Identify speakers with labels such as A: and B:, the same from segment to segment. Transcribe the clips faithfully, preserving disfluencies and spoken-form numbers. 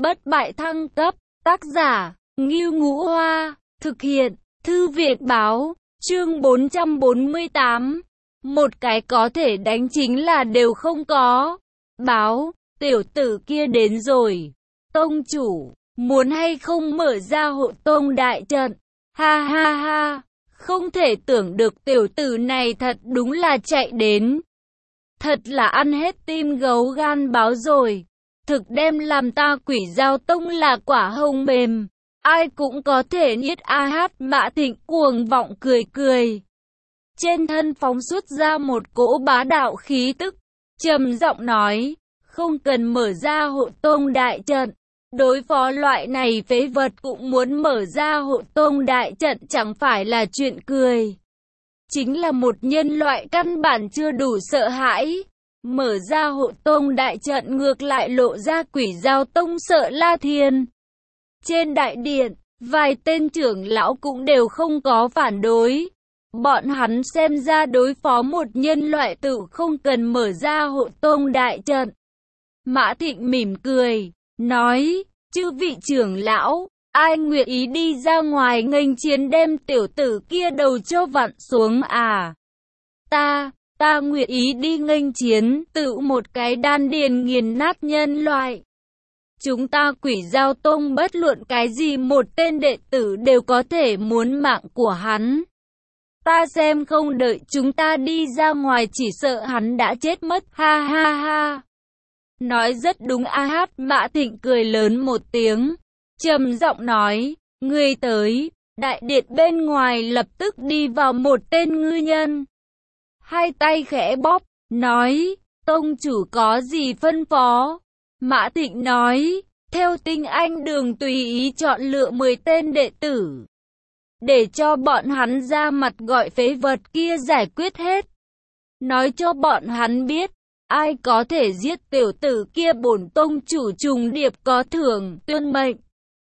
A: bất bại thăng cấp, tác giả, Ngưu Ngũ Hoa, thực hiện, Thư viện báo, chương bốn trăm bốn mươi tám. Một cái có thể đánh chính là đều không có. Báo, tiểu tử kia đến rồi. Tông chủ, muốn hay không mở ra hộ tông đại trận? Ha ha ha, không thể tưởng được tiểu tử này thật đúng là chạy đến. Thật là ăn hết tim gấu gan báo rồi. Thực đem làm ta Quỷ Dao Tông là quả hồng mềm. Ai cũng có thể niết a hát. Mã Thịnh cuồng vọng cười cười. Trên thân phóng xuất ra một cỗ bá đạo khí tức. Trầm giọng nói, không cần mở ra hộ tông đại trận. Đối phó loại này phế vật cũng muốn mở ra hộ tông đại trận chẳng phải là chuyện cười. Chính là một nhân loại căn bản chưa đủ sợ hãi. Mở ra hộ tông đại trận ngược lại lộ ra Quỷ Dao Tông sợ La Thiên. Trên đại điện, vài tên trưởng lão cũng đều không có phản đối. Bọn hắn xem ra đối phó một nhân loại tự không cần mở ra hộ tông đại trận. Mã Thịnh mỉm cười, nói, chư vị trưởng lão, ai nguyện ý đi ra ngoài nghênh chiến đem tiểu tử kia đầu cho vặn xuống à? Ta, ta nguyện ý đi nghênh chiến, tự một cái đan điền nghiền nát nhân loại. Chúng ta Quỷ Dao Tông bất luận cái gì một tên đệ tử đều có thể muốn mạng của hắn. Ta xem không đợi chúng ta đi ra ngoài chỉ sợ hắn đã chết mất, ha ha ha. Nói rất đúng a hát. Mã Thịnh cười lớn một tiếng, trầm giọng nói, ngươi tới. Đại điện bên ngoài lập tức đi vào một tên ngư nhân. Hai tay khẽ bóp, nói, tông chủ có gì phân phó? Mã Thịnh nói, theo tinh anh đường tùy ý chọn lựa mười tên đệ tử. Để cho bọn hắn ra mặt gọi phế vật kia giải quyết hết. Nói cho bọn hắn biết, ai có thể giết tiểu tử kia bổn tông chủ trùng điệp có thưởng, tuyên mệnh.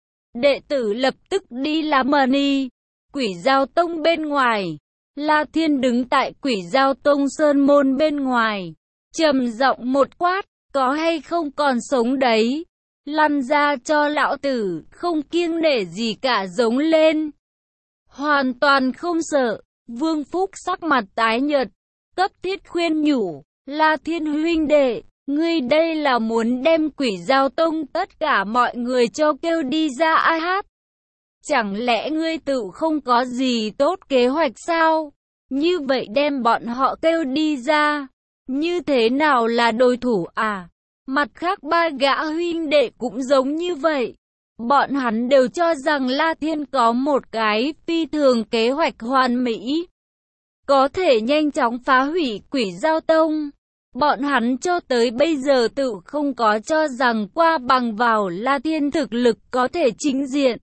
A: Đệ tử lập tức đi làm mani. Quỷ Dao Tông bên ngoài. La Thiên đứng tại Quỷ Dao Tông sơn môn bên ngoài. Trầm giọng một quát, có hay không còn sống đấy? Lăn ra cho lão tử, không kiêng nể gì cả giống lên. Hoàn toàn không sợ. Vương Phúc sắc mặt tái nhợt, cấp thiết khuyên nhủ, La Thiên huynh đệ, ngươi đây là muốn đem Quỷ Dao Tông tất cả mọi người cho kêu đi ra a hát. Chẳng lẽ ngươi tự không có gì tốt kế hoạch sao? Như vậy đem bọn họ kêu đi ra, như thế nào là đối thủ à? Mặt khác ba gã huynh đệ cũng giống như vậy. Bọn hắn đều cho rằng La Thiên có một cái phi thường kế hoạch hoàn mỹ, có thể nhanh chóng phá hủy Quỷ Dao Tông. Bọn hắn cho tới bây giờ tự không có cho rằng qua bằng vào La Thiên thực lực có thể chính diện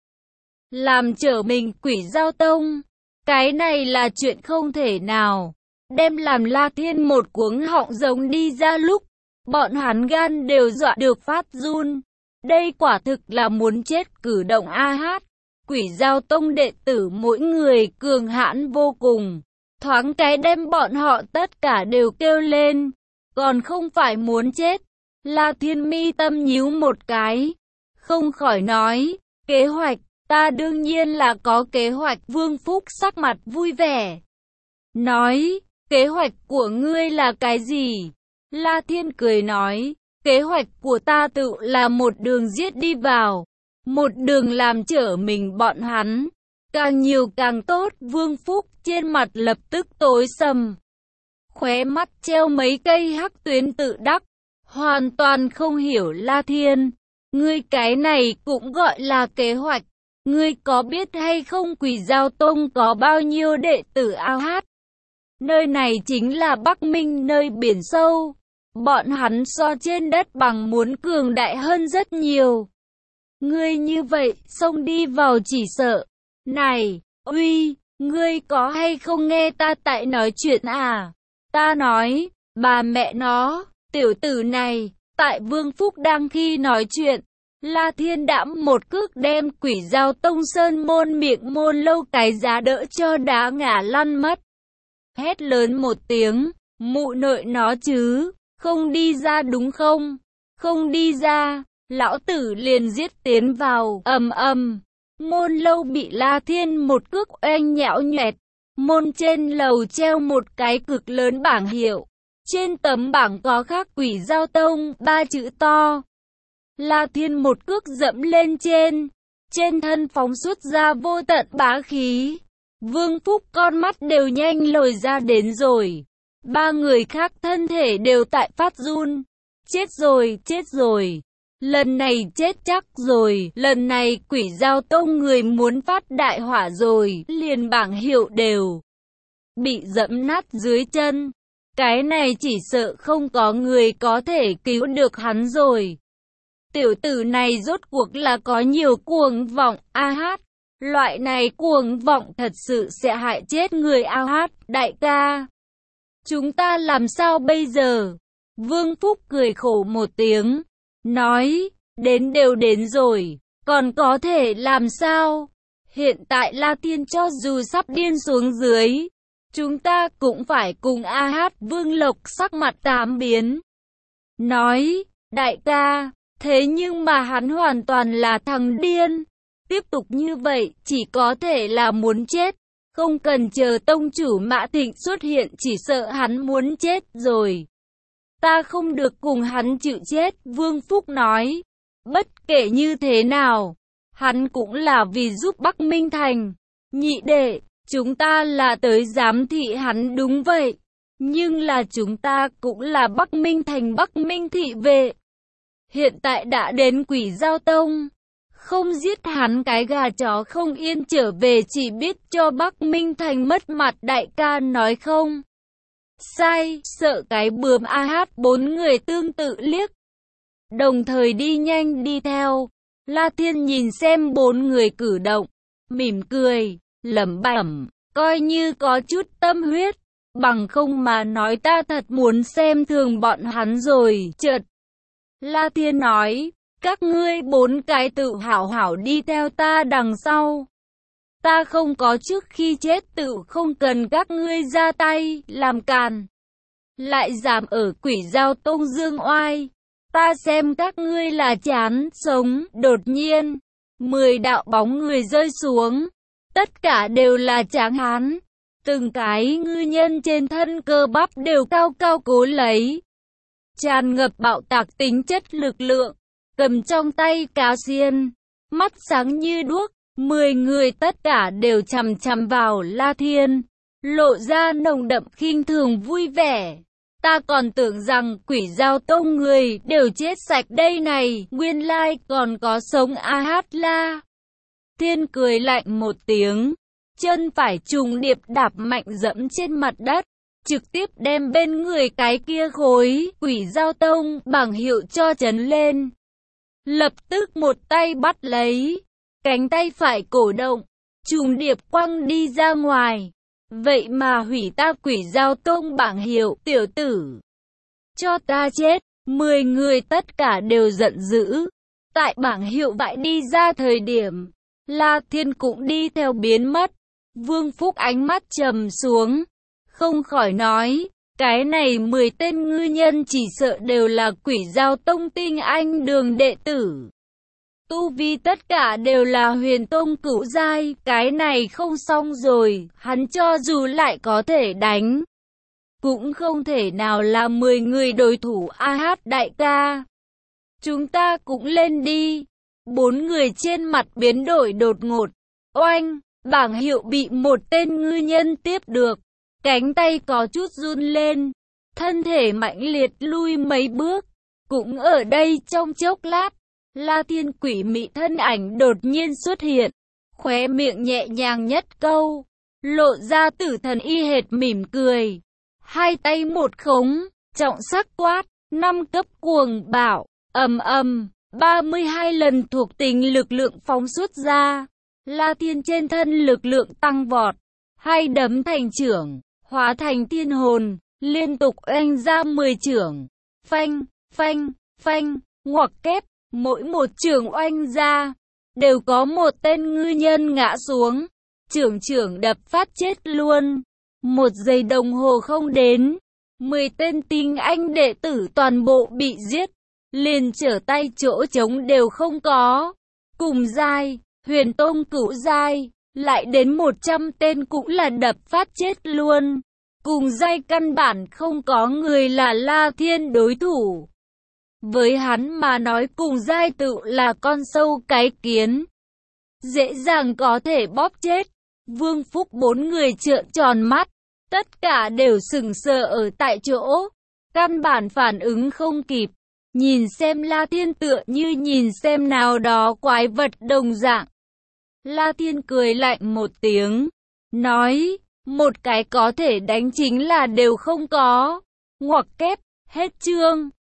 A: làm trở mình Quỷ Dao Tông. Cái này là chuyện không thể nào. Đem làm La Thiên một cuống họng giống đi ra lúc, bọn hắn gan đều dọa được phát run. Đây quả thực là muốn chết cử động a hát. Quỷ Dao Tông đệ tử mỗi người cường hãn vô cùng. Thoáng cái đem bọn họ tất cả đều kêu lên. Còn không phải muốn chết. La Thiên mi tâm nhíu một cái, không khỏi nói, kế hoạch, ta đương nhiên là có kế hoạch. Vương Phúc sắc mặt vui vẻ, nói, kế hoạch của ngươi là cái gì? La Thiên cười nói, kế hoạch của ta tự là một đường giết đi vào, một đường làm trở mình bọn hắn, càng nhiều càng tốt. Vương Phúc trên mặt lập tức tối sầm, khóe mắt treo mấy cây hắc tuyến tự đắc, hoàn toàn không hiểu. La Thiên, ngươi cái này cũng gọi là kế hoạch? Ngươi có biết hay không Quỷ Dao Tông có bao nhiêu đệ tử a hát? Nơi này chính là Bắc Minh, nơi biển sâu. Bọn hắn so trên đất bằng muốn cường đại hơn rất nhiều. Ngươi như vậy, xông đi vào chỉ sợ. Này, uy, ngươi có hay không nghe ta tại nói chuyện à? Ta nói, bà mẹ nó, tiểu tử này, tại Vương Phúc đang khi nói chuyện, La Thiên đãm một cước đem Quỷ Dao Tông sơn môn miệng môn lâu cái giá đỡ cho đá ngã lăn mất. Hét lớn một tiếng, mụ nội nó chứ, không đi ra đúng không? Không đi ra, lão tử liền giết tiến vào, ầm ầm. Môn lâu bị La Thiên một cước oanh nhão nhoẹt. Môn trên lầu treo một cái cực lớn bảng hiệu. Trên tấm bảng có khắc Quỷ Dao Tông, ba chữ to. La Thiên một cước dẫm lên trên. Trên thân phóng xuất ra vô tận bá khí. Vương Phúc con mắt đều nhanh lồi ra đến rồi. Ba người khác thân thể đều tại phát run. Chết rồi, chết rồi. Lần này chết chắc rồi. Lần này Quỷ Dao Tông người muốn phát đại hỏa rồi. Liền bảng hiệu đều bị dẫm nát dưới chân. Cái này chỉ sợ không có người có thể cứu được hắn rồi. Tiểu tử này rốt cuộc là có nhiều cuồng vọng, a hát. Loại này cuồng vọng thật sự sẽ hại chết người, a hát, đại ca. Chúng ta làm sao bây giờ? Vương Phúc cười khổ một tiếng, nói, đến đều đến rồi, còn có thể làm sao? Hiện tại La Thiên cho dù sắp điên xuống dưới, chúng ta cũng phải cùng a hát. Vương Lộc sắc mặt tám biến, nói, đại ca, thế nhưng mà hắn hoàn toàn là thằng điên. Tiếp tục như vậy, chỉ có thể là muốn chết. Không cần chờ tông chủ Mã Thịnh xuất hiện, chỉ sợ hắn muốn chết rồi. Ta không được cùng hắn chịu chết, Vương Phúc nói. Bất kể như thế nào, hắn cũng là vì giúp Bắc Minh Thành. Nhị đệ, chúng ta là tới giám thị hắn đúng vậy. Nhưng là chúng ta cũng là Bắc Minh Thành Bắc Minh thị vệ. Hiện tại đã đến Quỷ Dao Tông. Không giết hắn cái gà chó không yên trở về chỉ biết cho Bắc Minh Thành mất mặt, đại ca nói không? Sai, sợ cái bướm, a hát. Bốn người tương tự liếc. Đồng thời đi nhanh đi theo. La Thiên nhìn xem bốn người cử động. Mỉm cười, lẩm bẩm, coi như có chút tâm huyết. Bằng không mà nói ta thật muốn xem thường bọn hắn rồi. Chợt La Thiên nói, các ngươi bốn cái tự hảo hảo đi theo ta đằng sau. Ta không có trước khi chết, tự không cần các ngươi ra tay, làm càn. Lại dám ở Quỷ Dao Tông dương oai. Ta xem các ngươi là chán sống. Đột nhiên, mười đạo bóng người rơi xuống. Tất cả đều là tráng hán. Từng cái ngư nhân trên thân cơ bắp đều cao cao cố lấy. Tràn ngập bạo tạc tính chất lực lượng. Cầm trong tay cá xiên, mắt sáng như đuốc, mười người tất cả đều chằm chằm vào La Thiên, lộ ra nồng đậm khinh thường vui vẻ. Ta còn tưởng rằng Quỷ Dao Tông người đều chết sạch đây này, nguyên lai còn có sống, a hát. La Thiên cười lạnh một tiếng, chân phải trùng điệp đạp mạnh dẫm trên mặt đất, trực tiếp đem bên người cái kia khối Quỷ Dao Tông bảng hiệu cho chấn lên. Lập tức một tay bắt lấy, cánh tay phải cổ động, trùng điệp quăng đi ra ngoài. Vậy mà hủy ta Quỷ Dao Tông bảng hiệu, tiểu tử, cho ta chết. Mười người tất cả đều giận dữ. Tại bảng hiệu vãi đi ra thời điểm, La Thiên cũng đi theo biến mất. Vương Phúc ánh mắt trầm xuống, không khỏi nói, cái này mười tên ngư nhân chỉ sợ đều là Quỷ Dao Tông tinh anh đường đệ tử. Tu vi tất cả đều là huyền tông cửu giai, cái này không xong rồi, hắn cho dù lại có thể đánh, cũng không thể nào là mười người đối thủ, a hát. Đại ca, chúng ta cũng lên đi. Bốn người trên mặt biến đổi đột ngột. Oanh, bảng hiệu bị một tên ngư nhân tiếp được. Cánh tay có chút run lên, thân thể mãnh liệt lui mấy bước. Cũng ở đây trong chốc lát, La Thiên quỷ mị thân ảnh đột nhiên xuất hiện, khóe miệng nhẹ nhàng nhất câu, lộ ra tử thần y hệt mỉm cười. Hai tay một khống, trọng sắc quát, năm cấp cuồng bạo, ầm ầm, ba mươi hai lần thuộc tính lực lượng phóng xuất ra. La Thiên trên thân lực lượng tăng vọt, hai đấm thành chưởng, hóa thành thiên hồn, liên tục oanh ra mười chưởng. Phanh, phanh, phanh, ngoặc kép, mỗi một chưởng oanh ra, đều có một tên ngư nhân ngã xuống. Chưởng chưởng đập phát chết luôn. Một giây đồng hồ không đến, mười tên tinh anh đệ tử toàn bộ bị giết. liền trở tay chỗ trống đều không có. Cùng giai, huyền tông cửu giai, lại đến một trăm tên cũng là đập phát chết luôn. Cùng giai căn bản không có người là La Thiên đối thủ. Với hắn mà nói cùng giai tự là con sâu cái kiến, dễ dàng có thể bóp chết. Vương Phúc bốn người trợn tròn mắt, tất cả đều sững sờ ở tại chỗ, căn bản phản ứng không kịp. Nhìn xem La Thiên tựa như nhìn xem nào đó quái vật đồng dạng. La Thiên cười lạnh một tiếng, nói, một cái có thể đánh chính là đều không có. Ngoặc kép, hết chương.